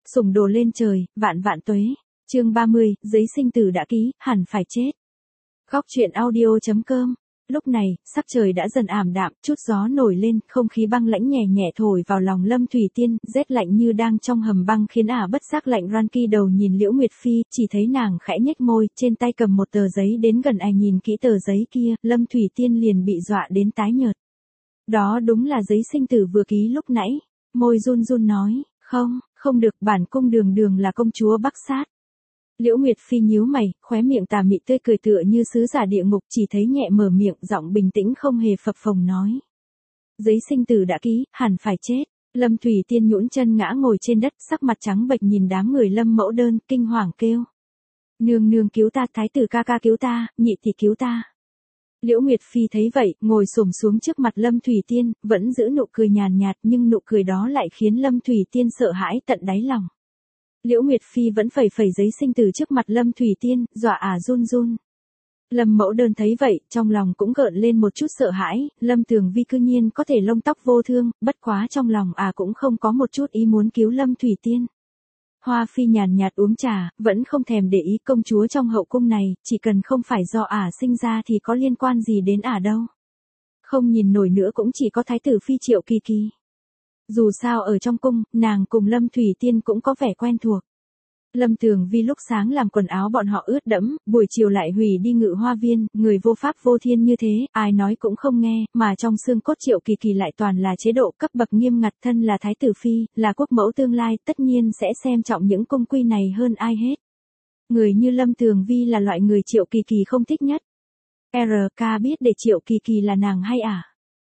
Sủng đồ lên trời, vạn vạn tuế. Chương 30, giấy sinh tử đã ký, hẳn phải chết. Góc truyện audio.com. Lúc này, sắc trời đã dần ảm đạm, chút gió nổi lên, không khí băng lãnh nhẹ nhẹ thổi vào lòng Lâm Thủy Tiên, rét lạnh như đang trong hầm băng khiến ả bất giác lạnh ran ki đầu nhìn Liễu Nguyệt Phi, chỉ thấy nàng khẽ nhếch môi, trên tay cầm một tờ giấy đến gần ai nhìn kỹ tờ giấy kia, Lâm Thủy Tiên liền bị dọa đến tái nhợt. Đó đúng là giấy sinh tử vừa ký lúc nãy. Môi run run nói, không được, bản cung đường đường là công chúa Bắc Sát. Liễu Nguyệt Phi nhíu mày, khóe miệng tà mị tươi cười tựa như sứ giả địa ngục, chỉ thấy nhẹ mở miệng, giọng bình tĩnh không hề phập phồng nói. Giấy sinh tử đã ký, hẳn phải chết. Lâm Thủy Tiên nhũn chân ngã ngồi trên đất, sắc mặt trắng bệch nhìn đám người Lâm mẫu đơn, kinh hoàng kêu. Nương nương cứu ta, thái tử ca ca cứu ta, nhị tỷ cứu ta. Liễu Nguyệt Phi thấy vậy, ngồi xổm xuống trước mặt Lâm Thủy Tiên, vẫn giữ nụ cười nhàn nhạt nhưng nụ cười đó lại khiến Lâm Thủy Tiên sợ hãi tận đáy lòng. Liễu Nguyệt Phi vẫn phẩy phẩy giấy sinh tử trước mặt Lâm Thủy Tiên, dọa ả run run. Lâm mẫu đơn thấy vậy, trong lòng cũng gợn lên một chút sợ hãi, Lâm Tường Vi cư nhiên có thể lông tóc vô thương, bất quá trong lòng ả cũng không có một chút ý muốn cứu Lâm Thủy Tiên. Hoa Phi nhàn nhạt uống trà, vẫn không thèm để ý công chúa trong hậu cung này, chỉ cần không phải do ả sinh ra thì có liên quan gì đến ả đâu. Không nhìn nổi nữa cũng chỉ có thái tử Phi Triệu Kỳ Kỳ. Dù sao ở trong cung, nàng cùng Lâm Thủy Tiên cũng có vẻ quen thuộc. Lâm Tường Vi lúc sáng làm quần áo bọn họ ướt đẫm, buổi chiều lại hủy đi Ngự Hoa Viên, người vô pháp vô thiên như thế, ai nói cũng không nghe, mà trong xương cốt Triệu Kỳ Kỳ lại toàn là chế độ cấp bậc nghiêm ngặt, thân là thái tử phi, là quốc mẫu tương lai, tất nhiên sẽ xem trọng những cung quy này hơn ai hết. Người như Lâm Tường Vi là loại người Triệu Kỳ Kỳ không thích nhất. Ca biết để Triệu Kỳ Kỳ là nàng hay à?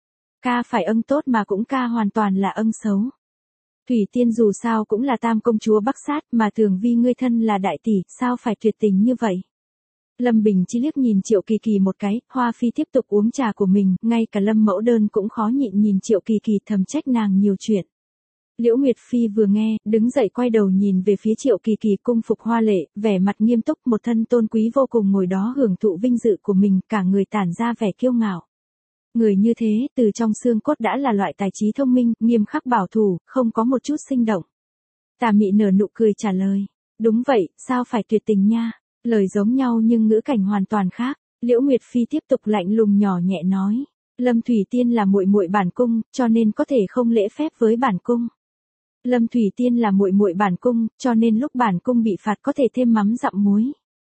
Ca phải âng tốt mà cũng ca hoàn toàn là âng xấu. Thủy Tiên dù sao cũng là tam công chúa Bắc Sát, mà Tường Vi ngươi thân là đại tỷ, sao phải tuyệt tình như vậy? Lâm Bình Chi liếc nhìn Triệu Kỳ Kỳ một cái, Hoa Phi tiếp tục uống trà của mình, ngay cả Lâm mẫu đơn cũng khó nhịn nhìn Triệu Kỳ Kỳ thầm trách nàng nhiều chuyện. Liễu Nguyệt Phi vừa nghe, đứng dậy quay đầu nhìn về phía Triệu Kỳ Kỳ cung phục hoa lệ, vẻ mặt nghiêm túc, một thân tôn quý vô cùng ngồi đó hưởng thụ vinh dự của mình, cả người tản ra vẻ kiêu ngạo. Người như thế, từ trong xương cốt đã là loại tài trí thông minh, nghiêm khắc bảo thủ, không có một chút sinh động. Tà mị nở nụ cười trả lời. Đúng vậy, sao phải tuyệt tình nha? Lời giống nhau nhưng ngữ cảnh hoàn toàn khác. Liễu Nguyệt Phi tiếp tục lạnh lùng nhỏ nhẹ nói. Lâm Thủy Tiên là muội muội bản cung, cho nên có thể không lễ phép với bản cung. Lâm Thủy Tiên là muội muội bản cung, cho nên lúc bản cung bị phạt có thể thêm mắm dặm muối.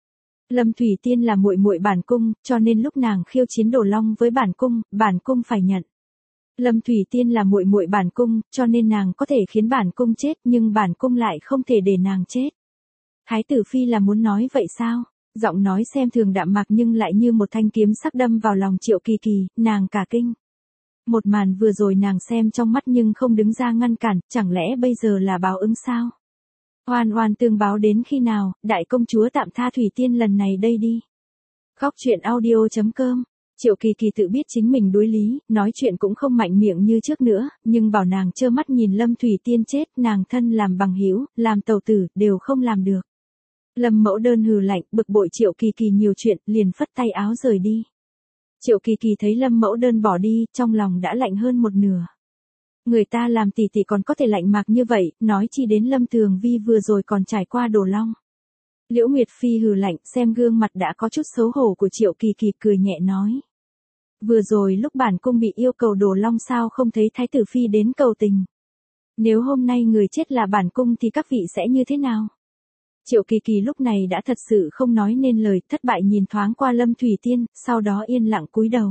Lâm Thủy Tiên là muội muội bản cung, cho nên lúc nàng khiêu chiến Đồ Long với bản cung phải nhận. Lâm Thủy Tiên là muội muội bản cung, cho nên nàng có thể khiến bản cung chết, nhưng bản cung lại không thể để nàng chết. Thái tử Phi là muốn nói vậy sao? Giọng nói xem thường đạm mạc nhưng lại như một thanh kiếm sắc đâm vào lòng Triệu Kỳ Kỳ, nàng cả kinh. Một màn vừa rồi nàng xem trong mắt nhưng không đứng ra ngăn cản, chẳng lẽ bây giờ là báo ứng sao? Oan oan tương báo đến khi nào, đại công chúa tạm tha Thủy Tiên lần này đây đi. Góc truyện audio.com. Triệu Kỳ Kỳ tự biết chính mình đối lý, nói chuyện cũng không mạnh miệng như trước nữa, nhưng bảo nàng trơ mắt nhìn Lâm Thủy Tiên chết, nàng thân làm bằng hữu, làm tàu tử, đều không làm được. Lâm mẫu đơn hừ lạnh, bực bội Triệu Kỳ Kỳ nhiều chuyện, liền phất tay áo rời đi. Triệu Kỳ Kỳ thấy Lâm mẫu đơn bỏ đi, trong lòng đã lạnh hơn một nửa. Người ta làm tỷ tỷ còn có thể lạnh mạc như vậy, nói chi đến Lâm Tường Vi vừa rồi còn trải qua Đồ Long. Liễu Nguyệt Phi hừ lạnh, xem gương mặt đã có chút xấu hổ của Triệu Kỳ Kỳ, cười nhẹ nói. Vừa rồi lúc bản cung bị yêu cầu Đồ Long sao không thấy thái tử Phi đến cầu tình. Nếu hôm nay người chết là bản cung thì các vị sẽ như thế nào? Triệu Kỳ Kỳ lúc này đã thật sự không nói nên lời, thất bại nhìn thoáng qua Lâm Thủy Tiên, sau đó yên lặng cúi đầu.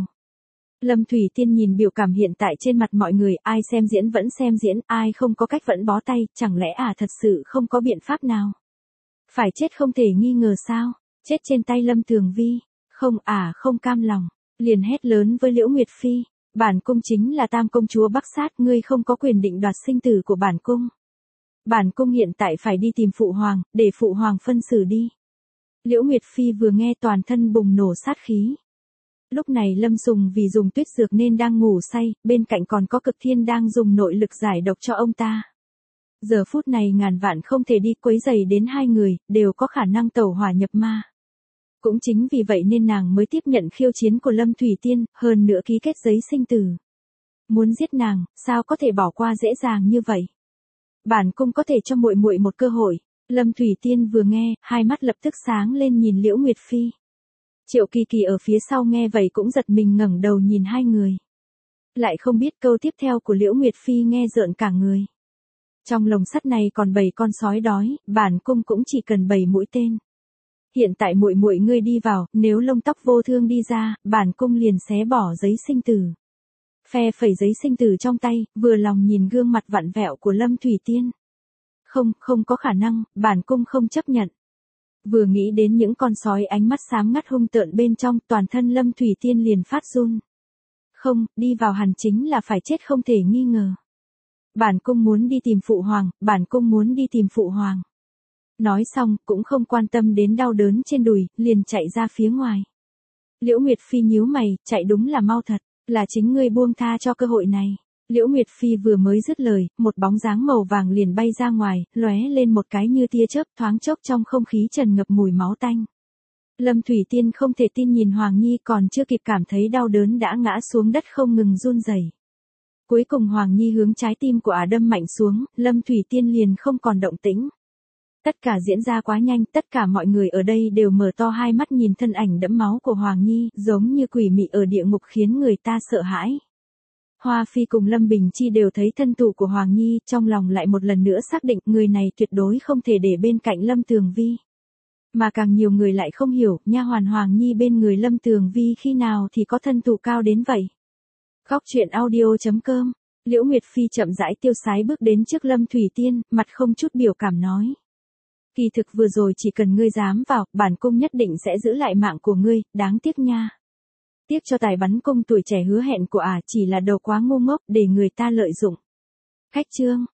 Lâm Thủy Tiên nhìn biểu cảm hiện tại trên mặt mọi người, ai xem diễn vẫn xem diễn, ai không có cách vẫn bó tay, chẳng lẽ thật sự không có biện pháp nào? Phải chết không thể nghi ngờ sao? Chết trên tay Lâm Tường Vi, không cam lòng, liền hét lớn với Liễu Nguyệt Phi, bản cung chính là tam công chúa Bắc Sát, ngươi không có quyền định đoạt sinh tử của bản cung. Bản cung hiện tại phải đi tìm phụ hoàng, để phụ hoàng phân xử đi. Liễu Nguyệt Phi vừa nghe toàn thân bùng nổ sát khí. Lúc này Lâm Sùng vì dùng tuyết dược nên đang ngủ say, bên cạnh còn có Cực Thiên đang dùng nội lực giải độc cho ông ta. Giờ phút này ngàn vạn không thể đi quấy rầy đến hai người, đều có khả năng tẩu hỏa nhập ma. Cũng chính vì vậy nên nàng mới tiếp nhận khiêu chiến của Lâm Thủy Tiên, hơn nữa ký kết giấy sinh tử. Muốn giết nàng, sao có thể bỏ qua dễ dàng như vậy? Bản cung có thể cho muội muội một cơ hội. Lâm Thủy Tiên vừa nghe, hai mắt lập tức sáng lên nhìn Liễu Nguyệt Phi. Triệu Kỳ Kỳ ở phía sau nghe vậy cũng giật mình ngẩng đầu nhìn hai người. Lại không biết câu tiếp theo của Liễu Nguyệt Phi nghe rợn cả người. Trong lồng sắt này còn 7 con sói đói, bản cung cũng chỉ cần 7 mũi tên. Hiện tại muội muội ngươi đi vào, nếu lông tóc vô thương đi ra, bản cung liền xé bỏ giấy sinh tử. Phe phẩy giấy sinh tử trong tay, vừa lòng nhìn gương mặt vặn vẹo của Lâm Thủy Tiên. Không có khả năng, bản cung không chấp nhận. Vừa nghĩ đến những con sói ánh mắt xám ngắt hung tợn bên trong, toàn thân Lâm Thủy Tiên liền phát run. Không, đi vào hẳn chính là phải chết không thể nghi ngờ. Bản cung muốn đi tìm phụ hoàng, bản cung muốn đi tìm phụ hoàng. Nói xong, cũng không quan tâm đến đau đớn trên đùi, liền chạy ra phía ngoài. Liễu Nguyệt Phi nhíu mày, chạy đúng là mau thật, là chính ngươi buông tha cho cơ hội này. Liễu Nguyệt Phi vừa mới dứt lời, một bóng dáng màu vàng liền bay ra ngoài, lóe lên một cái như tia chớp, thoáng chốc trong không khí tràn ngập mùi máu tanh. Lâm Thủy Tiên không thể tin nhìn Hoàng Nhi, còn chưa kịp cảm thấy đau đớn đã ngã xuống đất không ngừng run rẩy. Cuối cùng Hoàng Nhi hướng trái tim của ả đâm mạnh xuống, Lâm Thủy Tiên liền không còn động tĩnh. Tất cả diễn ra quá nhanh, tất cả mọi người ở đây đều mở to hai mắt nhìn thân ảnh đẫm máu của Hoàng Nhi, giống như quỷ mị ở địa ngục khiến người ta sợ hãi. Hoa Phi cùng Lâm Bình Chi đều thấy thân thủ của Hoàng Nhi, trong lòng lại một lần nữa xác định người này tuyệt đối không thể để bên cạnh Lâm Tường Vi. Mà càng nhiều người lại không hiểu, nha hoàn Hoàng Nhi bên người Lâm Tường Vi khi nào thì có thân thủ cao đến vậy. Góc truyện audio.com, Liễu Nguyệt Phi chậm rãi tiêu sái bước đến trước Lâm Thủy Tiên, mặt không chút biểu cảm nói. Kỳ thực vừa rồi chỉ cần ngươi dám vào, bản cung nhất định sẽ giữ lại mạng của ngươi, đáng tiếc nha. Tiếc cho tài bắn cung tuổi trẻ hứa hẹn của ả chỉ là đầu quá ngu ngốc để người ta lợi dụng. Khách chương.